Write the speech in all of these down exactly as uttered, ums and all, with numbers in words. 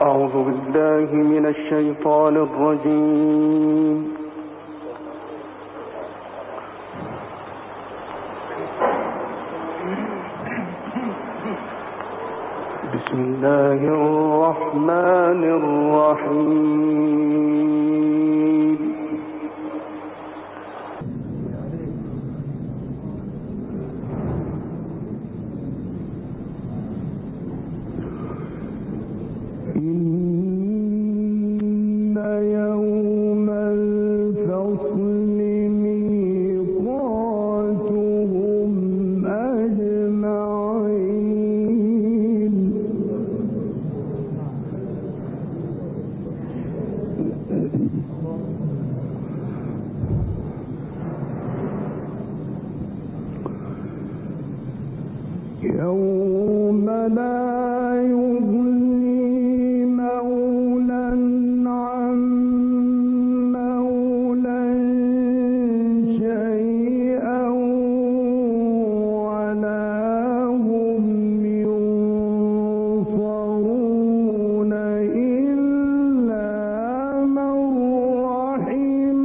أعوذ بالله من الشيطان الرجيم. بسم الله الرحمن الرحيم. إن يوم الفصل ميقاتهم أجمعين. يوم لا يغني مولى عن مولى شيئا ولا هم ينصرون إلا من رحم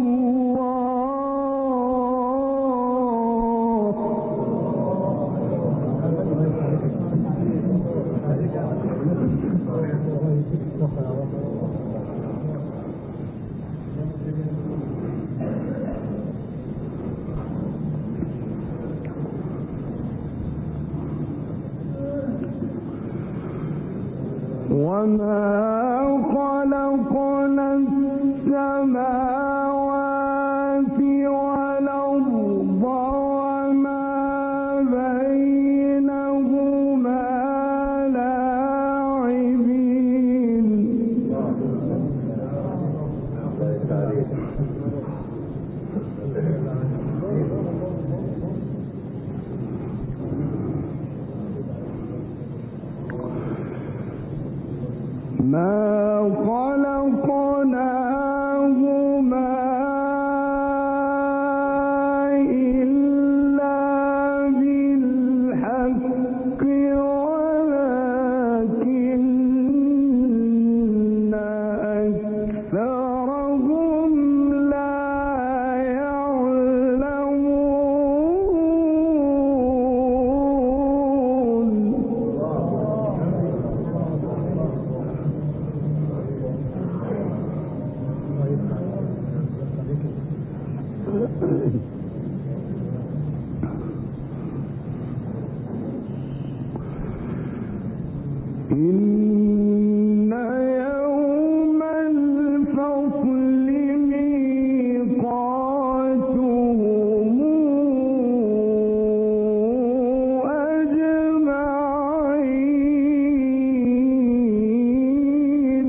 وما خلقنا السماوات والأرض وما بينهما لاعبين. ما خلقناهما إلا بالحق ولكن أكثرهم لا يعلمون. إن يوم الفصل ميقاتهم أجمعين.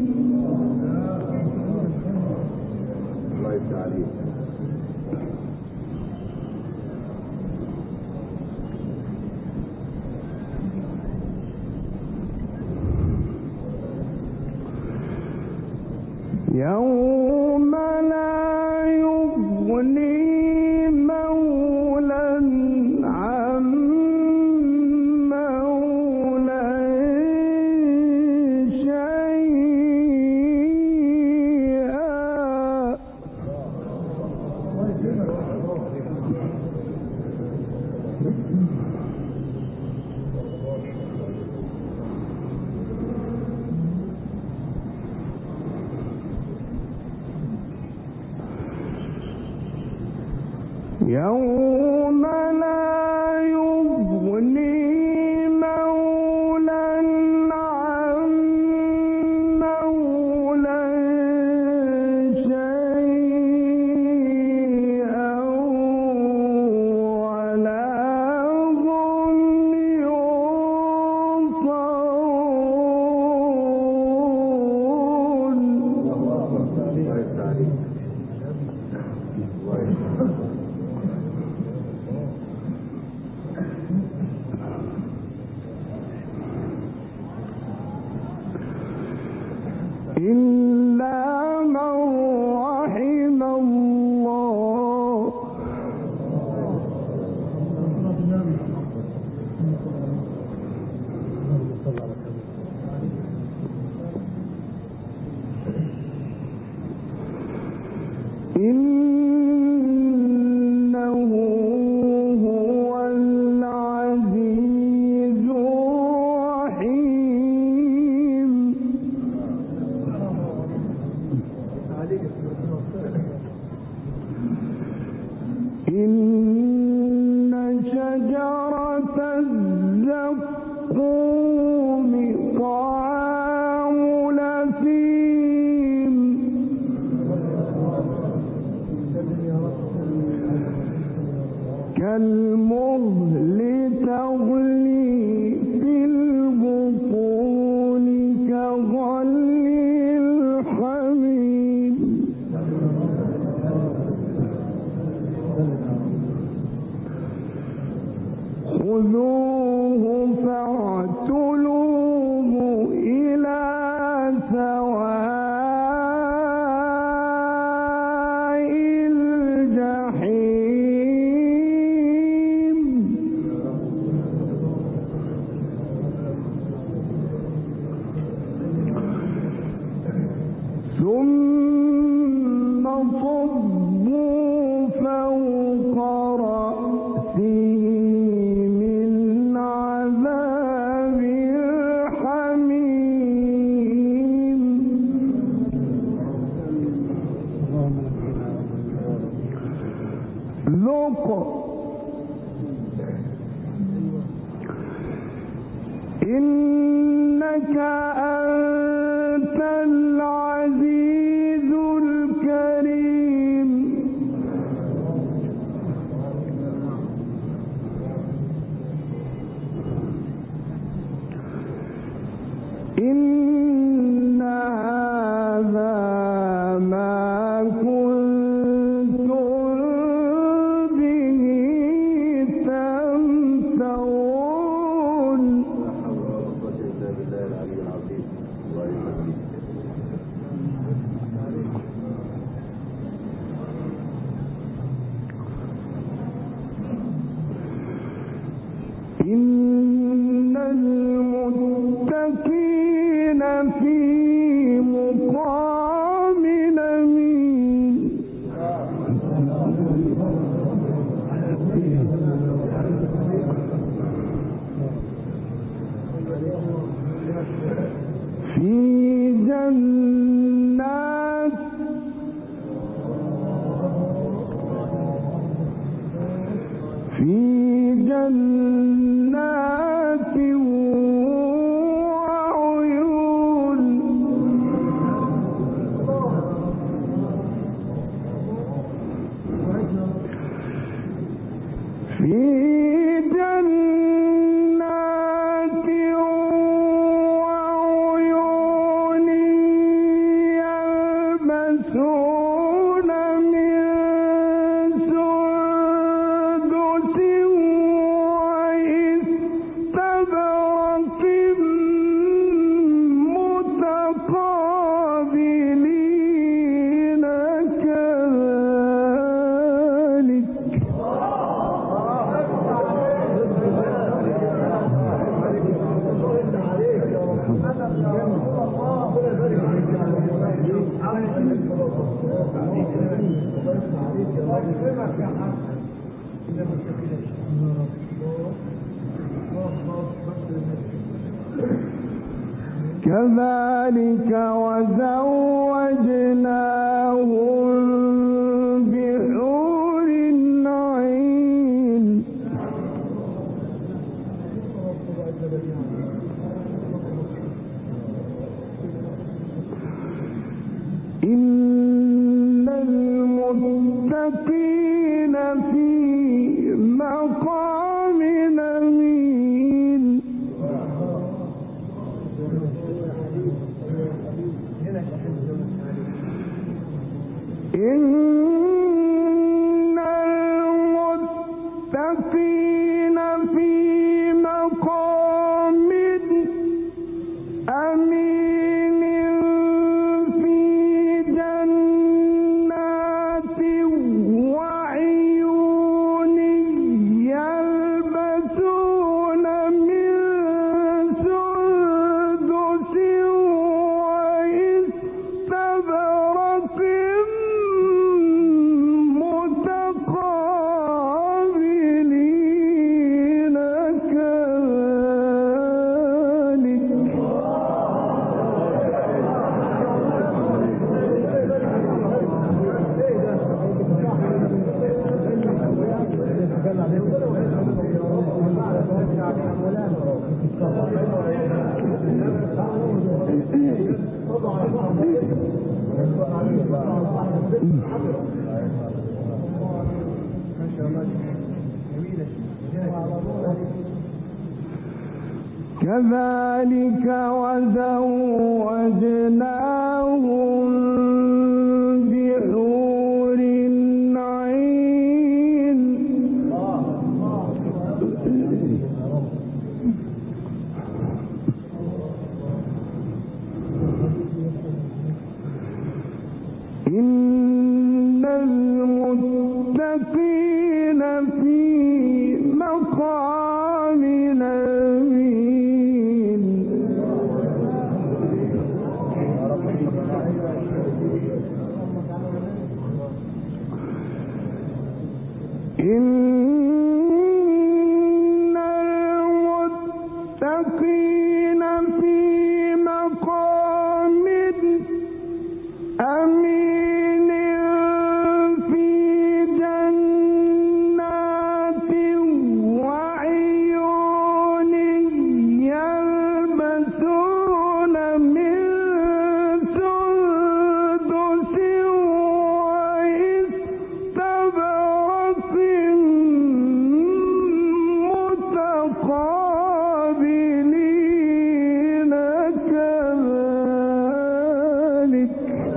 يوم لا يغني مولى عن مولى شيئا. خذوه فاعتلوه إلى سواء الجحيم ثم صبوا فوق رأسه من عذاب الحميم ذق إنك أنت العزيز الكريم إن هذا ما كنتم به تمترون إن المتقين في مقام أمين في جنات في جنات وعيون في جنات وعيون يلبسون من سندس واستبرق متقابلين كذلك كذلك وزوجناهم بحور عين إن المتقين في مقام أمين إن المتقين في مقام أمين في جنات وعيون يلبسون من سندس واستبرق متقابلين كذلك كذلك وزوجناهم بحور عين للمتقين في مقام أمين في جنات وعيون يلبسون من سندس واستبرق متقابلين كذلك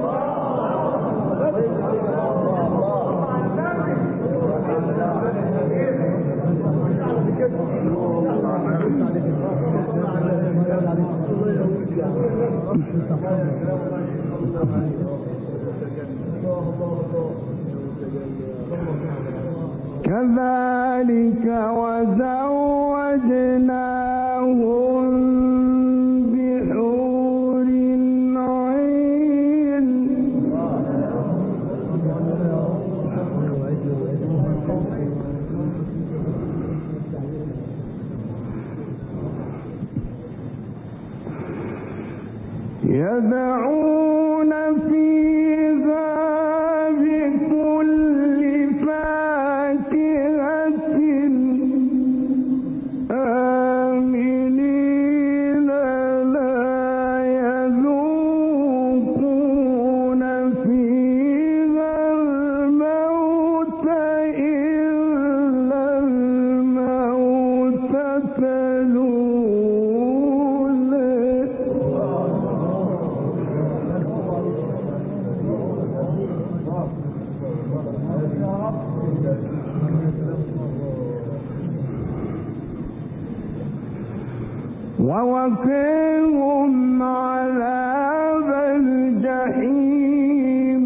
كذلك وزوجناهم بحور عين يدعون فيها بكل فاكهة آمنين لا يذوقون فيها الموت إلا الموتة الأولى ووقيهم عذاب الجحيم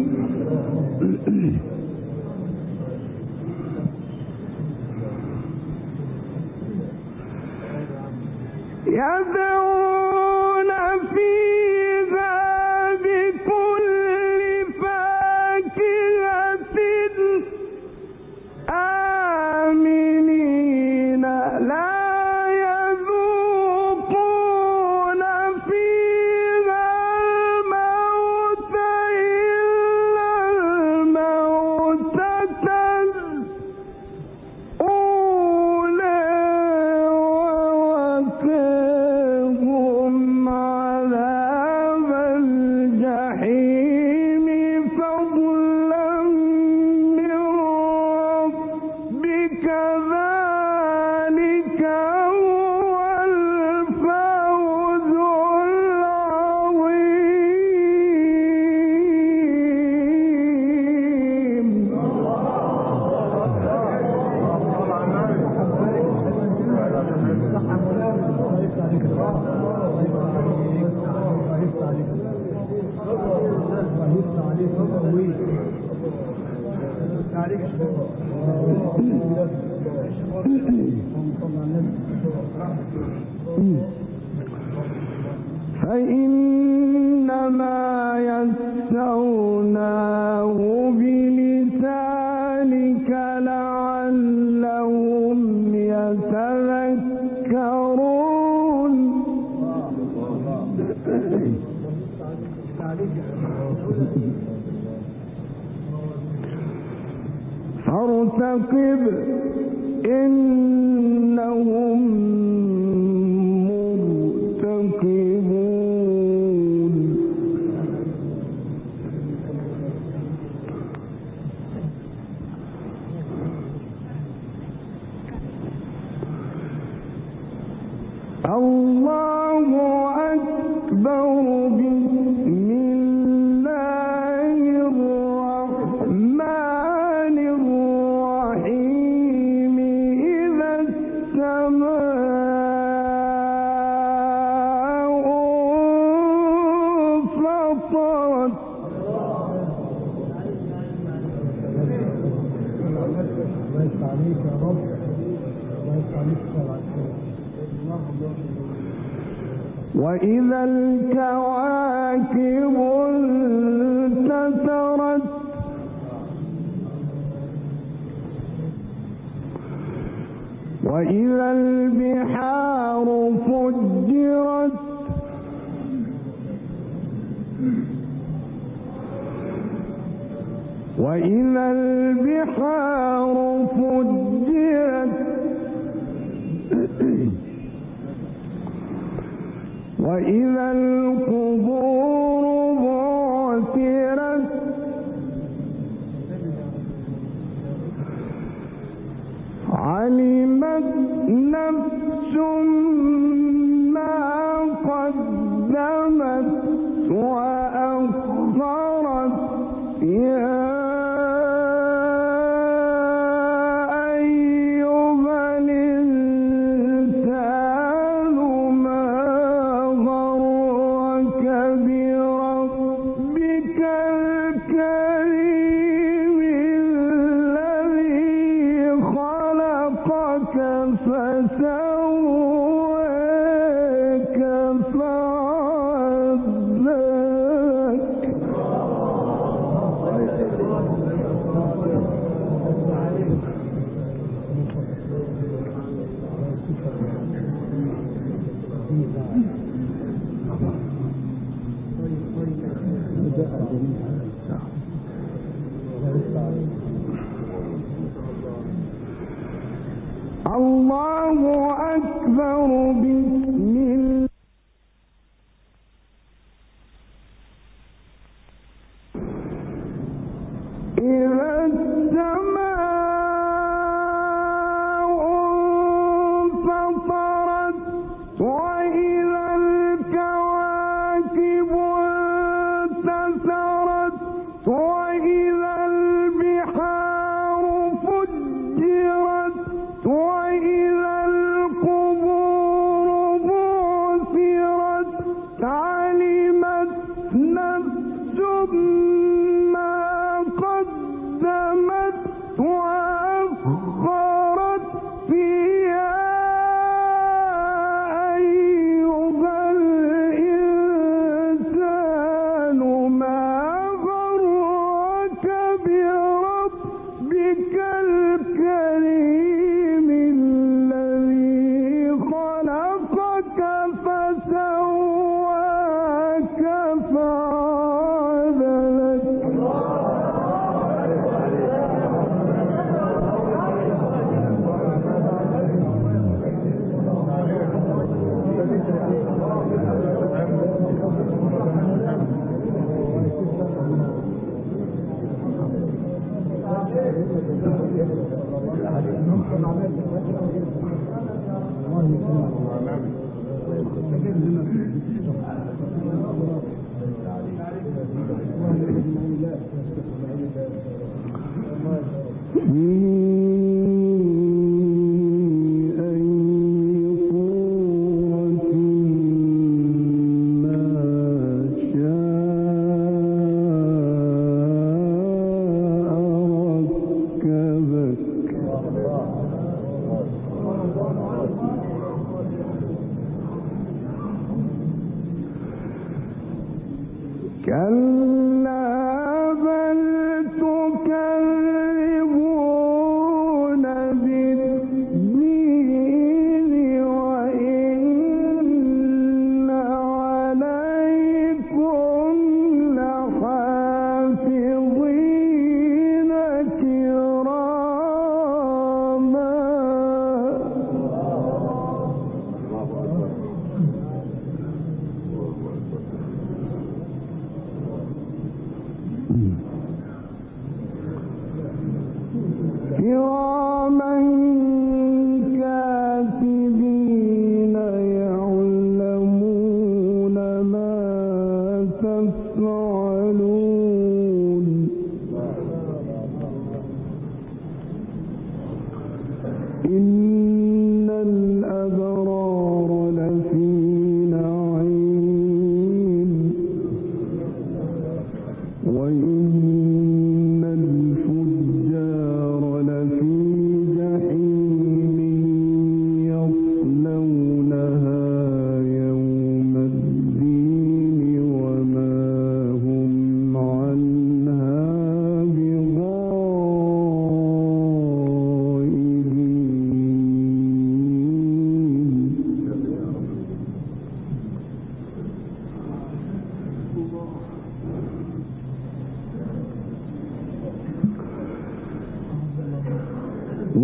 يدعون فيها بكل فاكهة آمنين لا يذوقون فيها الموت إلا الموتة الأولى ووقاهم عذاب الجحيم فضلا من ربك ذلك هو الفوز العظيم. فإنما يسرناه بلسانك لعلهم يتذكرون فارتقب إنهم مرتقبون الله أكبر بسم الله الرحمن الرحيم إذا السماء انفطرت وإذا الكواكب انتثرت وإذا البحار فجرت وإذا البحار فجرت وإذا القبور بعثرت علمت نفس ما قدمت وأخرت يا الله أكبر. بسم الله. إذا السماء انفطرت وإذا الكواكب انتثرت وإذا البحار فجرت وإذا القبور بعثرت علمت نفس ما قدمت وأخرت فيها أيها الإنسان ما غرك بربك الكريم الذي خلقك فسواك فعدلك. كلا بل تكذبون بالدين وإن عليكم لحافظين كراما.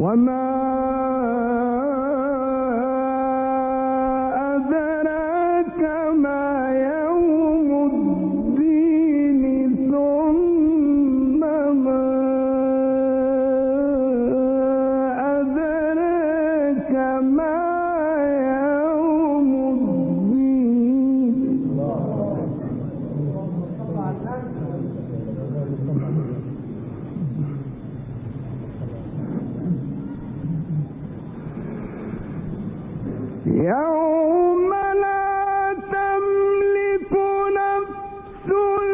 وما أدراك ما يوم الدين ثم ما أدراك ما يوم الدين يوم لا تملك نفس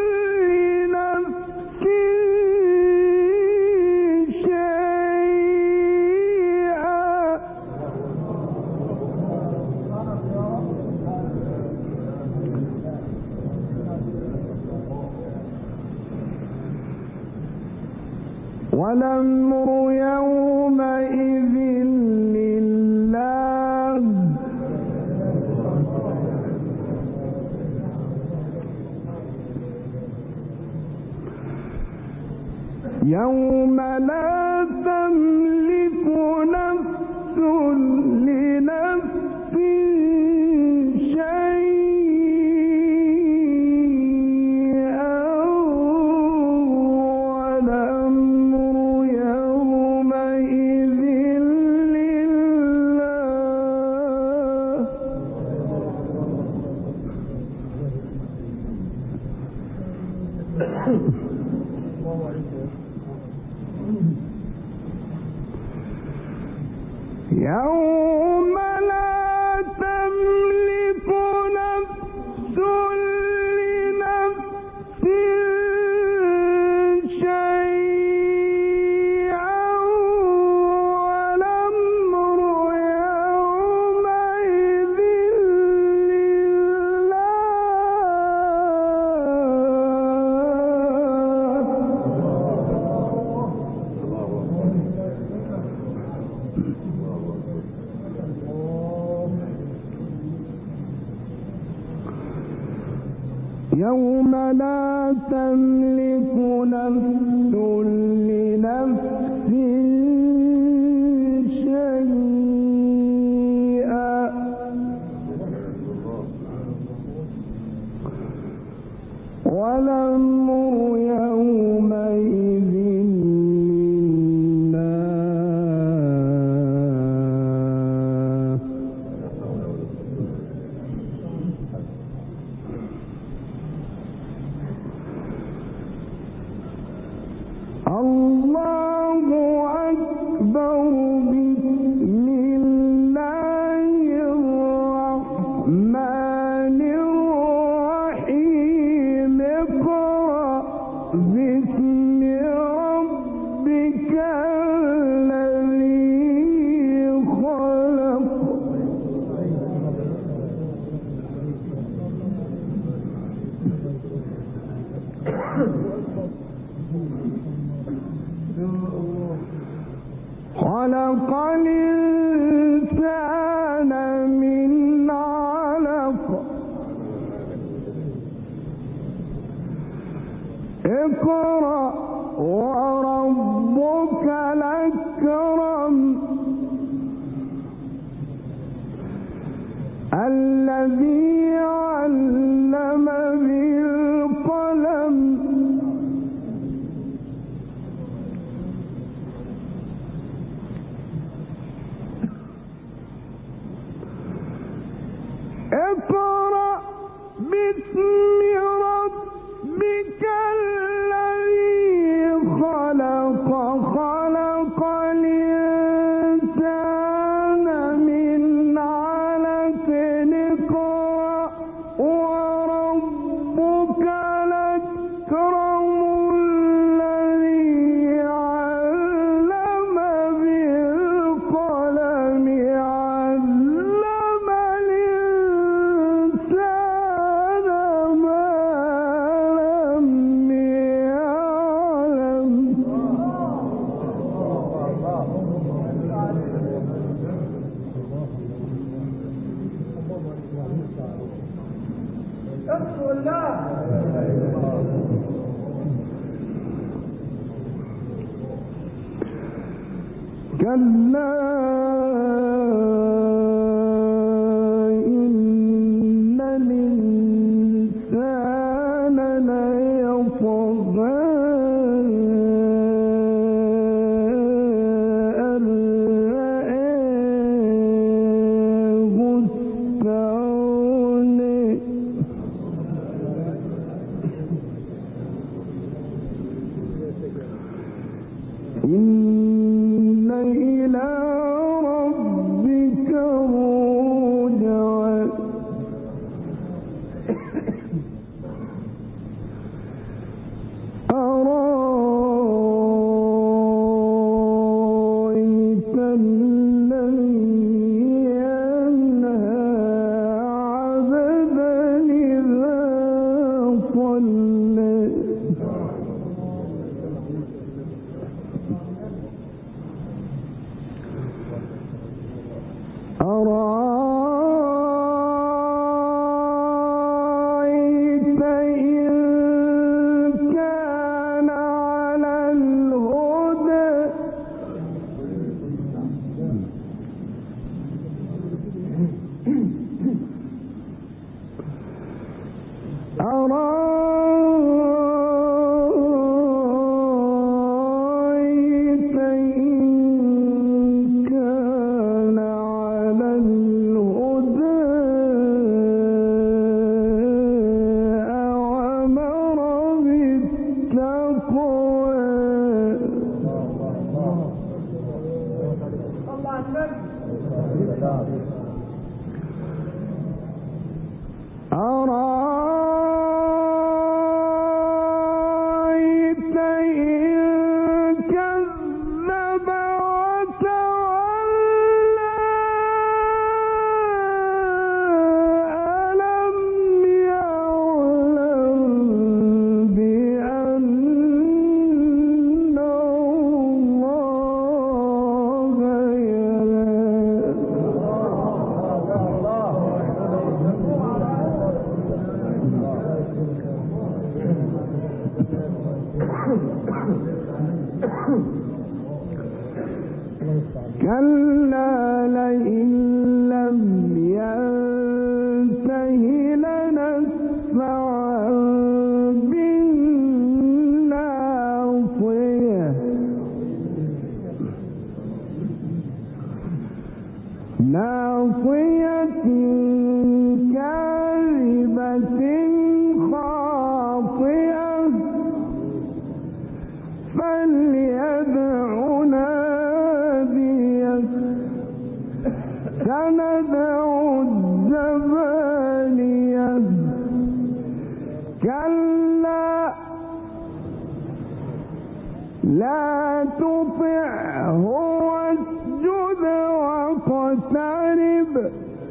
لنفس شيئا والأمر يومئذ لله يوم لا تملك نفس لنفس شيئا والأمر يومئذ لله يوم لا تملك نفس لنفس شيئا والأمر يومئذ يوم لا تملك نفس لنفس شيئا والأمر يومئذ لله الله أكبر بسم الله الرحمن الرحيم اقرأ باسم ربك الذي خلق خلق الإنسان من علق اقرأ وربك الأكرم الذي علم بالقلم اقرأ باسم ربك الذي خلق خلق الإنسان من علق اقرأ وربك الأكرم الذي علم بالقلم علم الإنسان ما لم يعلم كلا إن الإنسان ليطغى أن رآه استغنى إن إلى ربك رجعا أرأيت الذي ينهى عبدا إذا صلى أرأيت إن كان على الهدى أرأيت إن كان على الهدى أوامر بالتقوى أرأيت إن كذب وتولى ألم يعلم بأن الله يرى كلا لئن لم ينته لنسفعا بالناصية ناصية كاذبة خاطئة فليدع ناديه سندع الزبانية كلا لا تطعه واسجد واقترب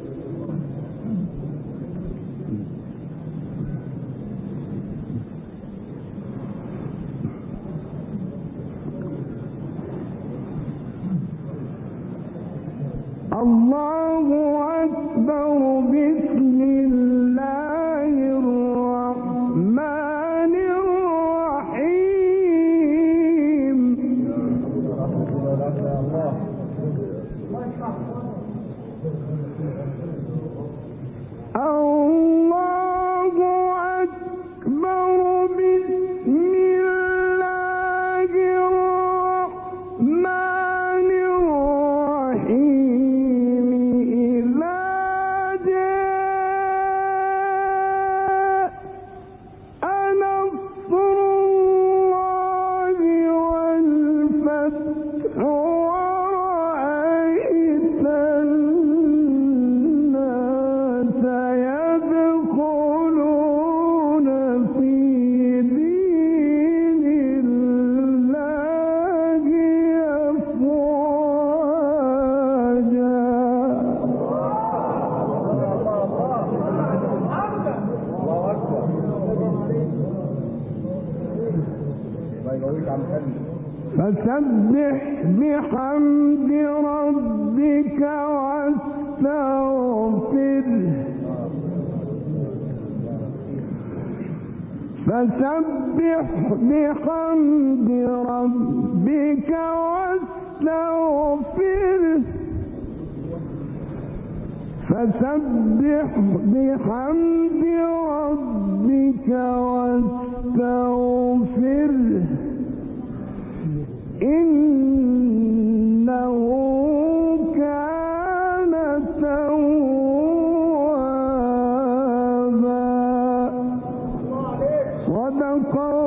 الله أكبر بسم الله الرحمن الرحيم الله أكبر بسم الله الرحمن الرحيم إذا جاء نصر الله والفتح ورأيت الناس يدخلون في دين الله أفواجا فسبح بحمد ربك واستغفره فسبح بحمد ربك واستغفره واستغفره فسبح بحمد ربك واستغفره إنه كان توابا. صدق